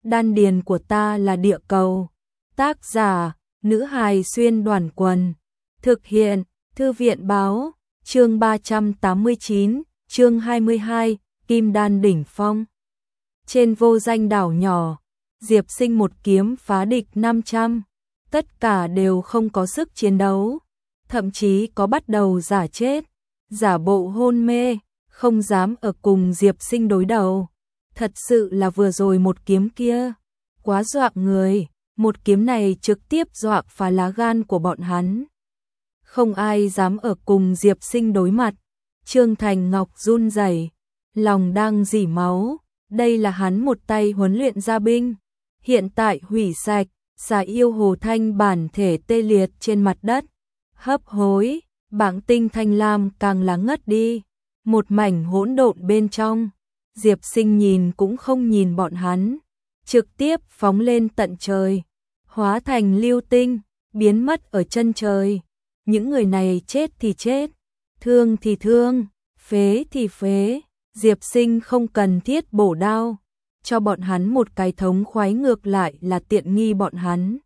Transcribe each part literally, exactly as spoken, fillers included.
đan điền của ta là địa cầu. Tác giả, nữ hài xuyên đoàn quần. Thực hiện, thư viện báo, chương ba trăm tám mươi chín, chương hai mươi hai, Kim Đan đỉnh phong. Trên vô danh đảo nhỏ, Diệp Sinh một kiếm phá địch năm trăm, tất cả đều không có sức chiến đấu, thậm chí có bắt đầu giả chết, giả bộ hôn mê, không dám ở cùng Diệp Sinh đối đầu. Thật sự là vừa rồi một kiếm kia, quá dọa người, một kiếm này trực tiếp dọa phá lá gan của bọn hắn. Không ai dám ở cùng Diệp Sinh đối mặt. Trương Thành Ngọc run rẩy, lòng đang rỉ máu, đây là hắn một tay huấn luyện ra binh, hiện tại hủy sạch, Xà Yêu Hồ Thanh bản thể tê liệt trên mặt đất, hấp hối, bảng tinh thanh lam càng là ngất đi, một mảnh hỗn độn bên trong. Diệp Sinh nhìn cũng không nhìn bọn hắn, trực tiếp phóng lên tận trời, hóa thành lưu tinh, biến mất ở chân trời. Những người này chết thì chết, thương thì thương, phế thì phế. Diệp Sinh không cần thiết bổ đao, cho bọn hắn một cái thống khoái ngược lại là tiện nghi bọn hắn.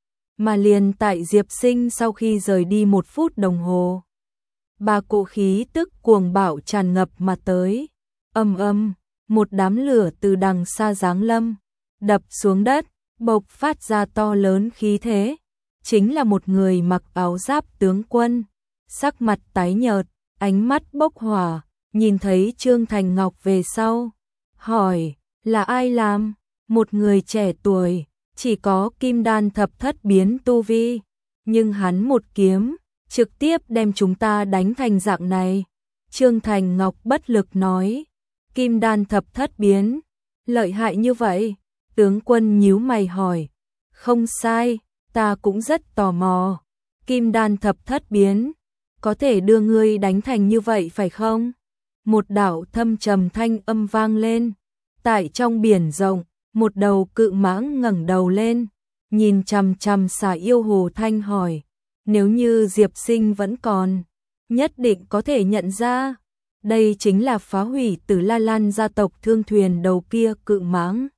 Mà liền tại Diệp Sinh sau khi rời đi một phút đồng hồ, ba cỗ khí tức cuồng bạo tràn ngập mà tới, âm âm, một đám lửa từ đằng xa giáng lâm, đập xuống đất, bộc phát ra to lớn khí thế. Chính là một người mặc áo giáp tướng quân, sắc mặt tái nhợt, ánh mắt bốc hỏa, nhìn thấy Trương Thành Ngọc về sau, hỏi, là ai làm? Một người trẻ tuổi, chỉ có kim đan thập thất biến tu vi, nhưng hắn một kiếm, trực tiếp đem chúng ta đánh thành dạng này. Trương Thành Ngọc bất lực nói, kim đan thập thất biến, lợi hại như vậy? Tướng quân nhíu mày hỏi, không sai. Ta cũng rất tò mò, kim đan thập thất biến, có thể đưa ngươi đánh thành như vậy phải không? Một đạo thâm trầm thanh âm vang lên, tại trong biển rộng, một đầu cự mãng ngẩng đầu lên, nhìn chằm chằm Xà Yêu Hồ Thanh hỏi, nếu như Diệp Sinh vẫn còn, nhất định có thể nhận ra, đây chính là phá hủy Tử La Lan gia tộc thương thuyền đầu kia cự mãng.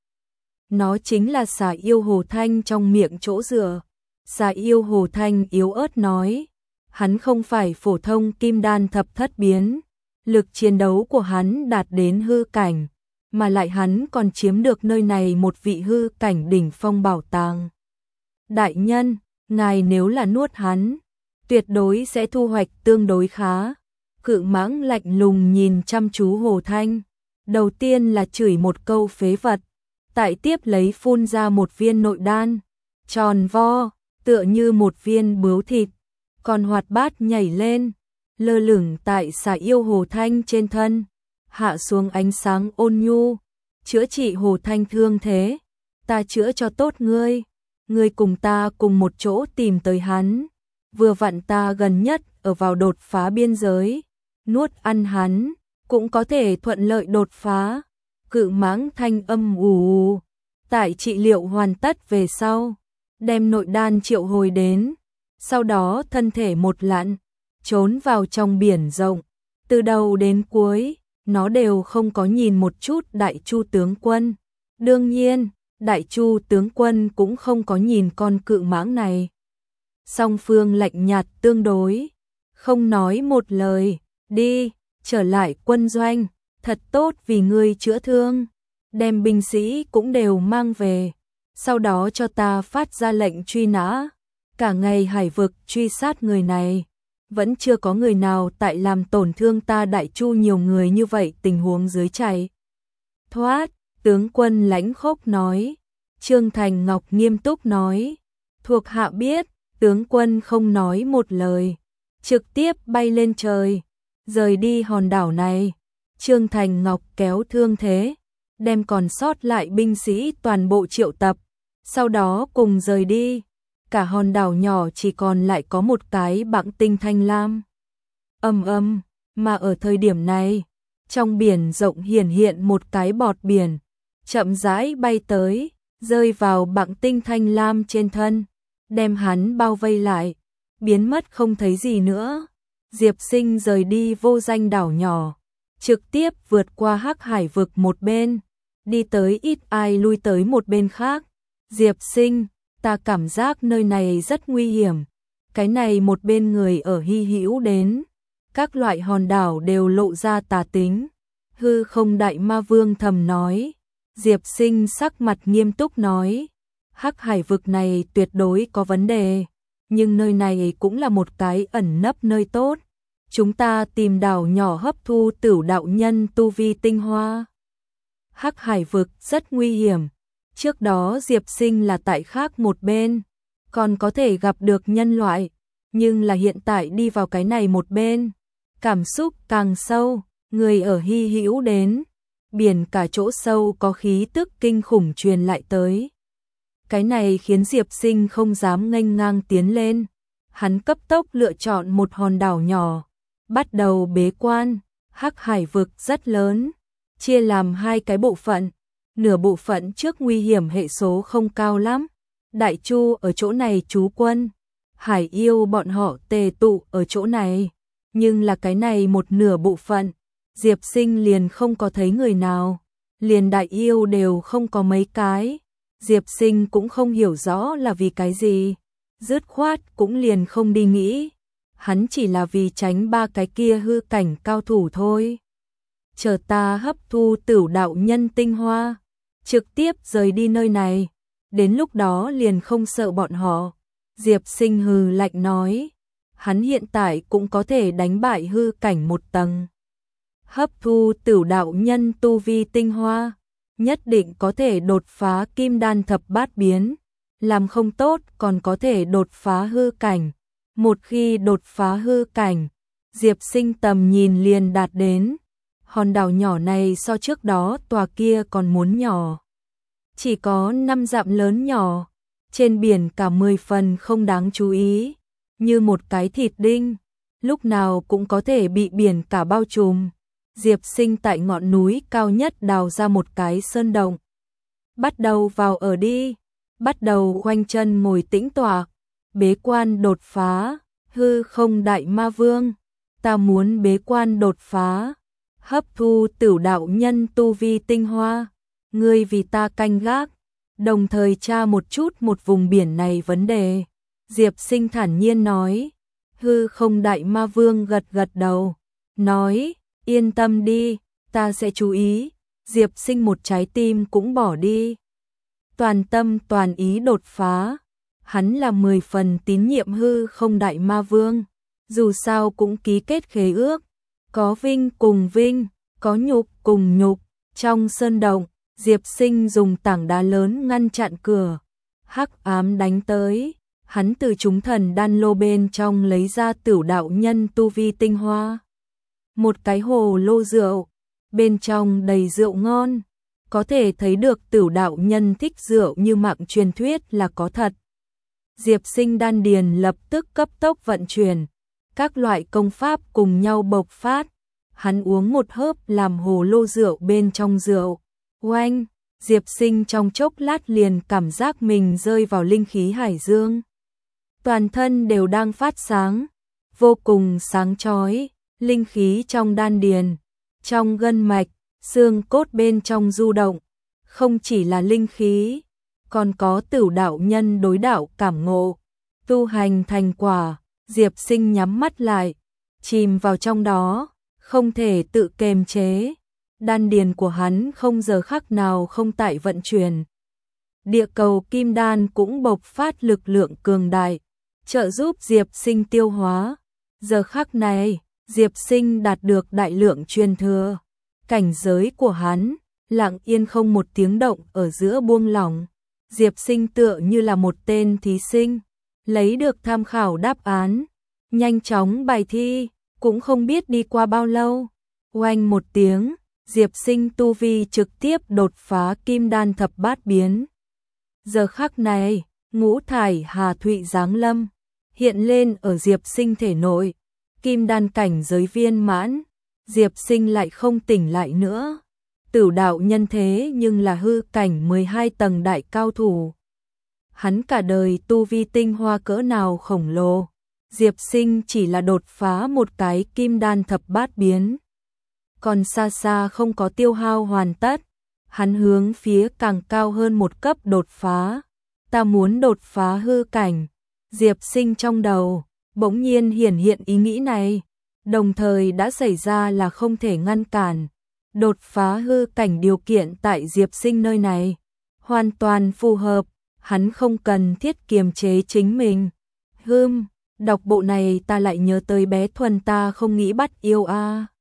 Nó chính là Xà Yêu Hồ Thanh trong miệng chỗ dựa. Xà Yêu Hồ Thanh yếu ớt nói, hắn không phải phổ thông kim đan thập thất biến, lực chiến đấu của hắn đạt đến hư cảnh, mà lại hắn còn chiếm được nơi này một vị hư cảnh đỉnh phong bảo tàng. Đại nhân, ngài nếu là nuốt hắn, tuyệt đối sẽ thu hoạch tương đối khá. Cự mãng lạnh lùng nhìn chăm chú Hồ Thanh, đầu tiên là chửi một câu phế vật, tại tiếp lấy phun ra một viên nội đan, tròn vo, tựa như một viên bướu thịt, còn hoạt bát nhảy lên, lơ lửng tại Xà Yêu Hồ Thanh trên thân, hạ xuống ánh sáng ôn nhu, chữa trị Hồ Thanh thương thế, ta chữa cho tốt ngươi, ngươi cùng ta cùng một chỗ tìm tới hắn, vừa vặn ta gần nhất ở vào đột phá biên giới, nuốt ăn hắn, cũng có thể thuận lợi đột phá. Cự mãng thanh âm ù ù, tại trị liệu hoàn tất về sau, đem nội đan triệu hồi đến, sau đó thân thể một lặn, trốn vào trong biển rộng, từ đầu đến cuối, nó đều không có nhìn một chút Đại Chu tướng quân. Đương nhiên, Đại Chu tướng quân cũng không có nhìn con cự mãng này. Song phương lạnh nhạt tương đối, không nói một lời, đi, trở lại quân doanh, thật tốt vì ngươi chữa thương, đem binh sĩ cũng đều mang về. Sau đó cho ta phát ra lệnh truy nã, cả ngày hải vực truy sát người này, vẫn chưa có người nào tại làm tổn thương ta Đại Chu nhiều người như vậy tình huống dưới chạy thoát. Tướng quân lãnh khốc nói. Trương Thành Ngọc nghiêm túc nói, thuộc hạ biết. Tướng quân không nói một lời, trực tiếp bay lên trời, rời đi hòn đảo này. Trương Thành Ngọc kéo thương thế, đem còn sót lại binh sĩ toàn bộ triệu tập, sau đó cùng rời đi. Cả hòn đảo nhỏ chỉ còn lại có một cái bảng tinh thanh lam. Âm âm, mà ở thời điểm này, trong biển rộng hiển hiện một cái bọt biển, chậm rãi bay tới, rơi vào bảng tinh thanh lam trên thân, đem hắn bao vây lại, biến mất không thấy gì nữa. Diệp Sinh rời đi vô danh đảo nhỏ, trực tiếp vượt qua hắc hải vực một bên, đi tới ít ai lui tới một bên khác. Diệp Sinh, ta cảm giác nơi này rất nguy hiểm. Cái này một bên người ở hy hữu đến. Các loại hòn đảo đều lộ ra tà tính. Hư không đại ma vương thầm nói. Diệp Sinh sắc mặt nghiêm túc nói. Hắc hải vực này tuyệt đối có vấn đề. Nhưng nơi này cũng là một cái ẩn nấp nơi tốt. Chúng ta tìm đảo nhỏ hấp thu tửu đạo nhân tu vi tinh hoa. Hắc hải vực rất nguy hiểm. Trước đó Diệp Sinh là tại khác một bên. Còn có thể gặp được nhân loại. Nhưng là hiện tại đi vào cái này một bên. Cảm xúc càng sâu. Người ở hy hữu đến. Biển cả chỗ sâu có khí tức kinh khủng truyền lại tới. Cái này khiến Diệp Sinh không dám nghênh ngang tiến lên. Hắn cấp tốc lựa chọn một hòn đảo nhỏ. Bắt đầu bế quan. Hắc hải vực rất lớn. Chia làm hai cái bộ phận. Nửa bộ phận trước nguy hiểm hệ số không cao lắm. Đại Chu ở chỗ này trú quân. Hải yêu bọn họ tề tụ ở chỗ này. Nhưng là cái này một nửa bộ phận. Diệp Sinh liền không có thấy người nào. Liền đại yêu đều không có mấy cái. Diệp Sinh cũng không hiểu rõ là vì cái gì. Dứt khoát cũng liền không đi nghĩ. Hắn chỉ là vì tránh ba cái kia hư cảnh cao thủ thôi. Chờ ta hấp thu tửu đạo nhân tinh hoa. Trực tiếp rời đi nơi này. Đến lúc đó liền không sợ bọn họ. Diệp Sinh hừ lạnh nói. Hắn hiện tại cũng có thể đánh bại hư cảnh một tầng. Hấp thu tửu đạo nhân tu vi tinh hoa. Nhất định có thể đột phá kim đan thập bát biến. Làm không tốt còn có thể đột phá hư cảnh. Một khi đột phá hư cảnh, Diệp Sinh tầm nhìn liền đạt đến. Hòn đảo nhỏ này so trước đó tòa kia còn muốn nhỏ. Chỉ có năm dặm lớn nhỏ. Trên biển cả mười phần không đáng chú ý. Như một cái thịt đinh. Lúc nào cũng có thể bị biển cả bao trùm. Diệp Sinh tại ngọn núi cao nhất đào ra một cái sơn động. Bắt đầu vào ở đi. Bắt đầu khoanh chân ngồi tĩnh tọa. Bế quan đột phá. Hư không đại ma vương. Ta muốn bế quan đột phá. Hấp thu tửu đạo nhân tu vi tinh hoa. Ngươi vì ta canh gác. Đồng thời tra một chút một vùng biển này vấn đề. Diệp Sinh thản nhiên nói. Hư không đại ma vương gật gật đầu. Nói. Yên tâm đi. Ta sẽ chú ý. Diệp Sinh một trái tim cũng bỏ đi. Toàn tâm toàn ý đột phá. Hắn là mười phần tín nhiệm hư không đại ma vương. Dù sao cũng ký kết khế ước. Có vinh cùng vinh. Có nhục cùng nhục. Trong sơn động, Diệp Sinh dùng tảng đá lớn ngăn chặn cửa. Hắc ám đánh tới. Hắn từ chúng thần đan lô bên trong lấy ra tửu đạo nhân tu vi tinh hoa. Một cái hồ lô rượu. Bên trong đầy rượu ngon. Có thể thấy được tửu đạo nhân thích rượu như mạng truyền thuyết là có thật. Diệp Sinh đan điền lập tức cấp tốc vận chuyển. Các loại công pháp cùng nhau bộc phát. Hắn uống một hớp làm hồ lô rượu bên trong rượu. Oanh! Diệp Sinh trong chốc lát liền cảm giác mình rơi vào linh khí hải dương. Toàn thân đều đang phát sáng. Vô cùng sáng chói. Linh khí trong đan điền. Trong gân mạch. Xương cốt bên trong du động. Không chỉ là linh khí. Còn có tửu đạo nhân đối đạo cảm ngộ. Tu hành thành quả. Diệp Sinh nhắm mắt lại. Chìm vào trong đó. Không thể tự kềm chế. Đan điền của hắn không giờ khắc nào không tại vận chuyển. Địa cầu kim đan cũng bộc phát lực lượng cường đại. Trợ giúp Diệp Sinh tiêu hóa. Giờ khắc này, Diệp Sinh đạt được đại lượng truyền thừa. Cảnh giới của hắn, lặng yên không một tiếng động ở giữa buông lỏng. Diệp Sinh tựa như là một tên thí sinh. Lấy được tham khảo đáp án. Nhanh chóng bài thi. Cũng không biết đi qua bao lâu. Oanh một tiếng, Diệp Sinh tu vi trực tiếp đột phá kim đan thập bát biến. Giờ khắc này, ngũ thải hà thụy giáng lâm, hiện lên ở Diệp Sinh thể nội. Kim đan cảnh giới viên mãn, Diệp Sinh lại không tỉnh lại nữa. Tửu đạo nhân thế nhưng là hư cảnh mười hai tầng đại cao thủ. Hắn cả đời tu vi tinh hoa cỡ nào khổng lồ. Diệp Sinh chỉ là đột phá một cái kim đan thập bát biến. Còn xa xa không có tiêu hao hoàn tất. hắn hướng phía càng cao hơn một cấp đột phá. Ta muốn đột phá hư cảnh. Diệp Sinh trong đầu bỗng nhiên hiển hiện ý nghĩ này, đồng thời đã xảy ra là không thể ngăn cản. Đột phá hư cảnh điều kiện tại Diệp Sinh nơi này hoàn toàn phù hợp, hắn không cần thiết kiềm chế chính mình. Hừm, đọc bộ này ta lại nhớ tới bé Thuần ta không nghĩ bắt yêu a. À.